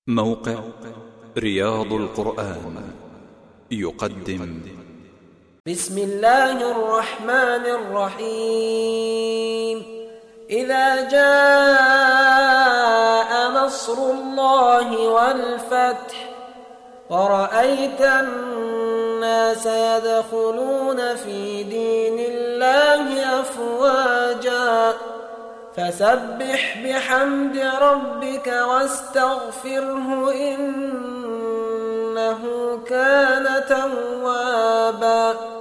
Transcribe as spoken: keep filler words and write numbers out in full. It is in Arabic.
موقع رياض القرآن يقدم بسم الله الرحمن الرحيم. إذا جاء نصر الله والفتح ورأيت الناس يدخلون في دين الله أفواجا فسبح بحمد ربك واستغفره إنه كان توابا.